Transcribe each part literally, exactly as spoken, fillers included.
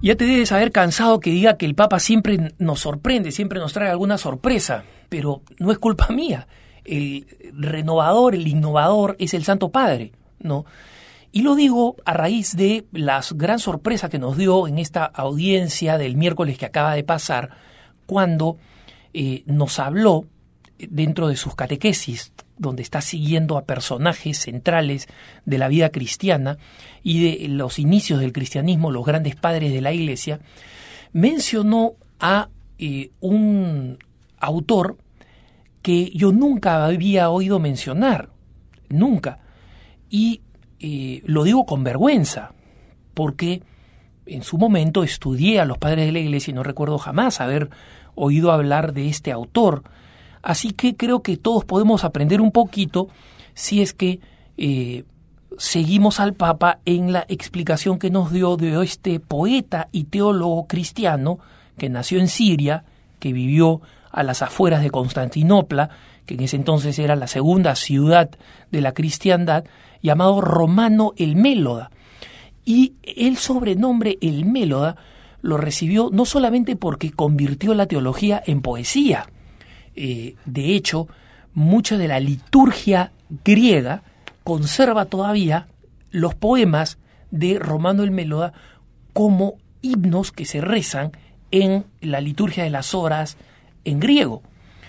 Ya te debes haber cansado que diga que el Papa siempre nos sorprende, siempre nos trae alguna sorpresa, pero no es culpa mía. El renovador, el innovador es el Santo Padre, ¿no? Y lo digo a raíz de la gran sorpresa que nos dio en esta audiencia del miércoles que acaba de pasar, cuando eh, nos habló dentro de sus catequesis, donde está siguiendo a personajes centrales de la vida cristiana y de los inicios del cristianismo, los grandes padres de la Iglesia, mencionó a eh, un autor que yo nunca había oído mencionar, nunca, y eh, lo digo con vergüenza, porque en su momento estudié a los padres de la Iglesia y no recuerdo jamás haber oído hablar de este autor. Así que creo que todos podemos aprender un poquito si es que eh, seguimos al Papa en la explicación que nos dio de este poeta y teólogo cristiano que nació en Siria, que vivió a las afueras de Constantinopla, que en ese entonces era la segunda ciudad de la cristiandad, llamado Romano el Méloda. Y el sobrenombre el Méloda lo recibió no solamente porque convirtió la teología en poesía. Eh, de hecho, mucha de la liturgia griega conserva todavía los poemas de Romano el Méloda como himnos que se rezan en la liturgia de las horas en griego.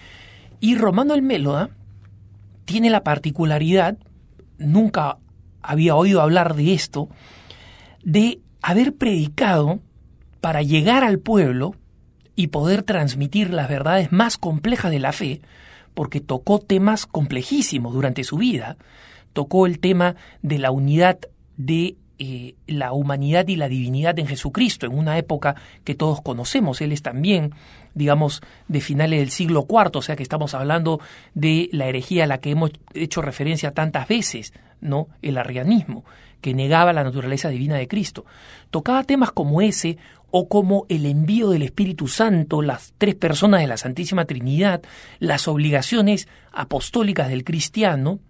Y Romano el Méloda tiene la particularidad, nunca había oído hablar de esto, de haber predicado para llegar al pueblo y poder transmitir las verdades más complejas de la fe, porque tocó temas complejísimos durante su vida. Tocó el tema de la unidad de eh, la humanidad y la divinidad en Jesucristo, en una época que todos conocemos. Él es también, digamos, de finales del siglo cuarto, o sea que estamos hablando de la herejía a la que hemos hecho referencia tantas veces, ¿no? El arrianismo, que negaba la naturaleza divina de Cristo. Tocaba temas como ese, o como el envío del Espíritu Santo, las tres personas de la Santísima Trinidad, las obligaciones apostólicas del cristiano,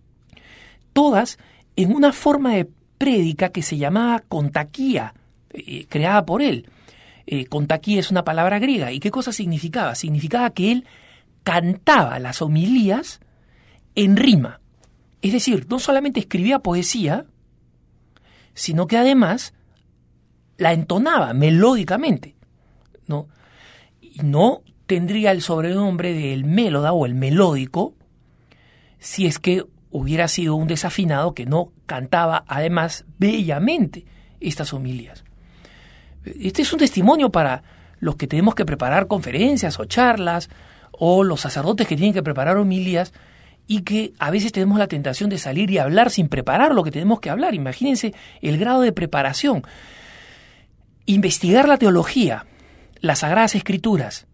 todas en una forma de prédica que se llamaba contaquía, eh, creada por él. Eh, contaquía es una palabra griega. ¿Y qué cosa significaba? Significaba que él cantaba las homilías en rima. Es decir, no solamente escribía poesía, sino que además la entonaba melódicamente, ¿no? Y no tendría el sobrenombre del Méloda o el melódico si es que hubiera sido un desafinado que no cantaba además bellamente estas homilías. Este es un testimonio para los que tenemos que preparar conferencias o charlas, o los sacerdotes que tienen que preparar homilías y que a veces tenemos la tentación de salir y hablar sin preparar lo que tenemos que hablar. Imagínense el grado de preparación. Investigar la teología, las Sagradas Escrituras,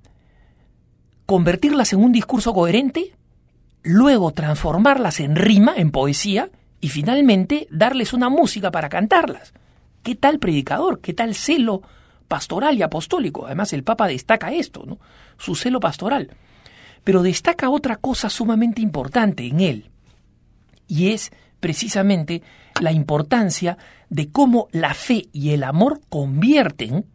convertirlas en un discurso coherente, luego transformarlas en rima, en poesía, y finalmente darles una música para cantarlas. ¿Qué tal predicador? ¿Qué tal celo pastoral y apostólico? Además, el Papa destaca esto, ¿no? Su celo pastoral. Pero destaca otra cosa sumamente importante en él, y es precisamente la importancia de cómo la fe y el amor convierten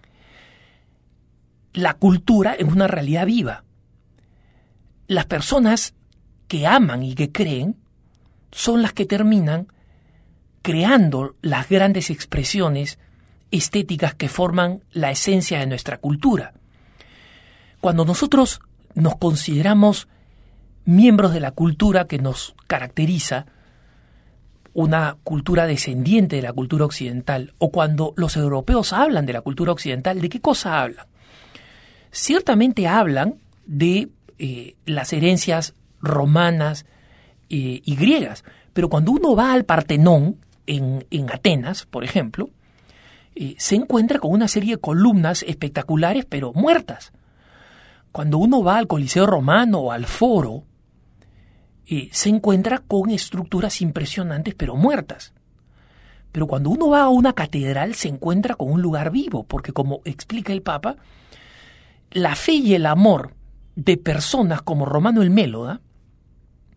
la cultura en una realidad viva. Las personas que aman y que creen son las que terminan creando las grandes expresiones estéticas que forman la esencia de nuestra cultura. Cuando nosotros nos consideramos miembros de la cultura que nos caracteriza, una cultura descendiente de la cultura occidental, o cuando los europeos hablan de la cultura occidental, ¿de qué cosa hablan? Ciertamente hablan de eh, las herencias romanas eh, y griegas, pero cuando uno va al Partenón en, en Atenas, por ejemplo, eh, se encuentra con una serie de columnas espectaculares pero muertas. Cuando uno va al Coliseo Romano o al Foro, eh, se encuentra con estructuras impresionantes pero muertas. Pero cuando uno va a una catedral se encuentra con un lugar vivo, porque como explica el Papa, la fe y el amor de personas como Romano el Méloda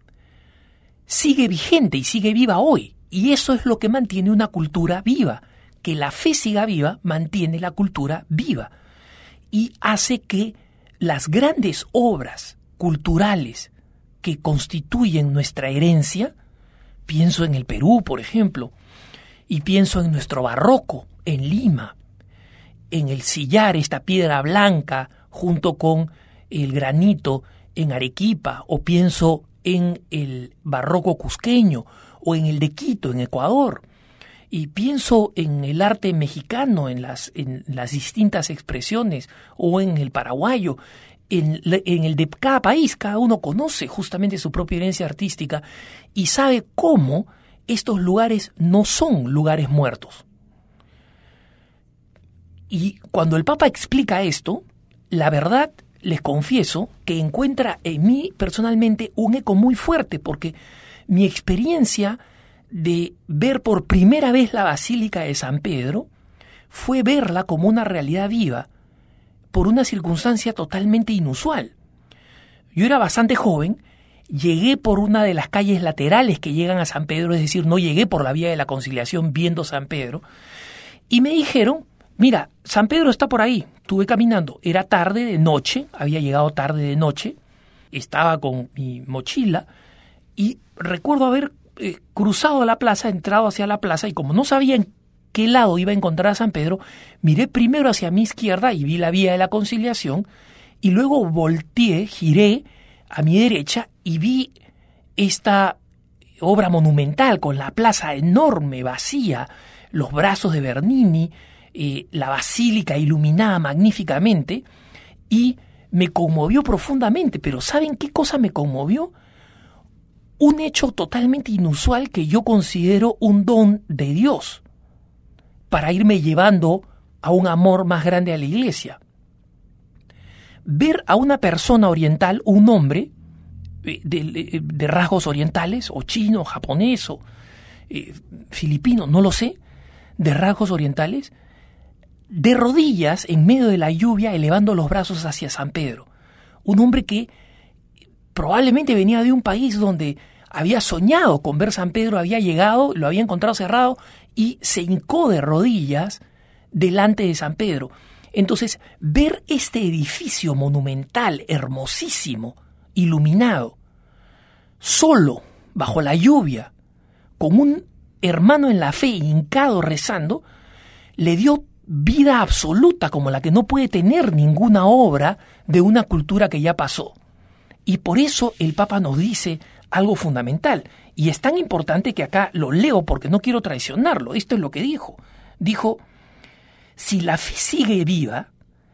sigue vigente y sigue viva hoy. Y eso es lo que mantiene una cultura viva, que la fe siga viva mantiene la cultura viva y hace que las grandes obras culturales que constituyen nuestra herencia, pienso en el Perú, por ejemplo, y pienso en nuestro barroco en Lima, en el sillar, esta piedra blanca, junto con el granito en Arequipa, o pienso en el barroco cusqueño, o en el de Quito, en Ecuador, y pienso en el arte mexicano, en las, en las distintas expresiones, o en el paraguayo, en, en el de cada país. Cada uno conoce justamente su propia herencia artística y sabe cómo estos lugares no son lugares muertos. Y cuando el Papa explica esto, la verdad, les confieso que encuentra en mí personalmente un eco muy fuerte, porque mi experiencia de ver por primera vez la Basílica de San Pedro fue verla como una realidad viva por una circunstancia totalmente inusual. Yo era bastante joven, llegué por una de las calles laterales que llegan a San Pedro, es decir, no llegué por la vía de la Conciliación viendo San Pedro, y me dijeron, mira, San Pedro está por ahí. Estuve caminando, era tarde de noche, había llegado tarde de noche, estaba con mi mochila y recuerdo haber eh, cruzado la plaza, entrado hacia la plaza, y como no sabía en qué lado iba a encontrar a San Pedro, miré primero hacia mi izquierda y vi la vía de la Conciliación, y luego volteé, giré a mi derecha y vi esta obra monumental con la plaza enorme, vacía, los brazos de Bernini, eh, la basílica iluminada magníficamente, y me conmovió profundamente. Pero ¿saben qué cosa me conmovió? Un hecho totalmente inusual que yo considero un don de Dios para irme llevando a un amor más grande a la iglesia. Ver a una persona oriental, un hombre de, de, de rasgos orientales, o chino, japonés, o eh, filipino, no lo sé, de rasgos orientales, de rodillas en medio de la lluvia, elevando los brazos hacia San Pedro. Un hombre que probablemente venía de un país donde había soñado con ver San Pedro, había llegado, lo había encontrado cerrado y se hincó de rodillas delante de San Pedro. Entonces, ver este edificio monumental, hermosísimo, iluminado, solo, bajo la lluvia, con un hermano en la fe hincado rezando, le dio vida absoluta como la que no puede tener ninguna obra de una cultura que ya pasó. Y por eso el Papa nos dice algo fundamental, y es tan importante que acá lo leo porque no quiero traicionarlo. Esto es lo que dijo. Dijo, si la fe sigue viva,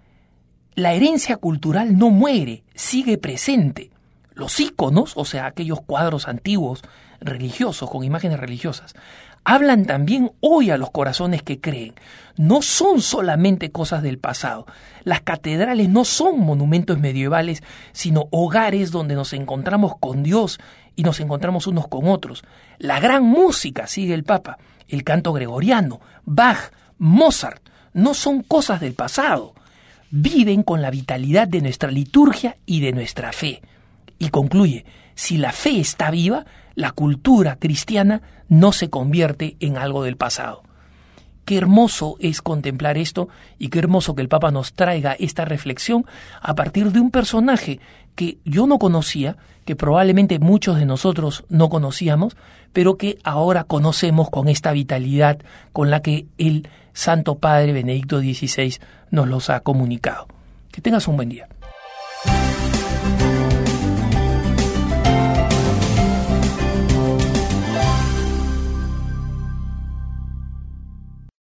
la herencia cultural no muere, sigue presente. Los íconos, o sea, aquellos cuadros antiguos religiosos, con imágenes religiosas, hablan también hoy a los corazones que creen. No son solamente cosas del pasado. Las catedrales no son monumentos medievales, sino hogares donde nos encontramos con Dios y nos encontramos unos con otros. La gran música, sigue el Papa, el canto gregoriano, Bach, Mozart, no son cosas del pasado. Viven con la vitalidad de nuestra liturgia y de nuestra fe. Y concluye, si la fe está viva, la cultura cristiana no se convierte en algo del pasado. Qué hermoso es contemplar esto, y qué hermoso que el Papa nos traiga esta reflexión a partir de un personaje que yo no conocía, que probablemente muchos de nosotros no conocíamos, pero que ahora conocemos con esta vitalidad con la que el Santo Padre Benedicto dieciséis nos los ha comunicado. Que tengas un buen día.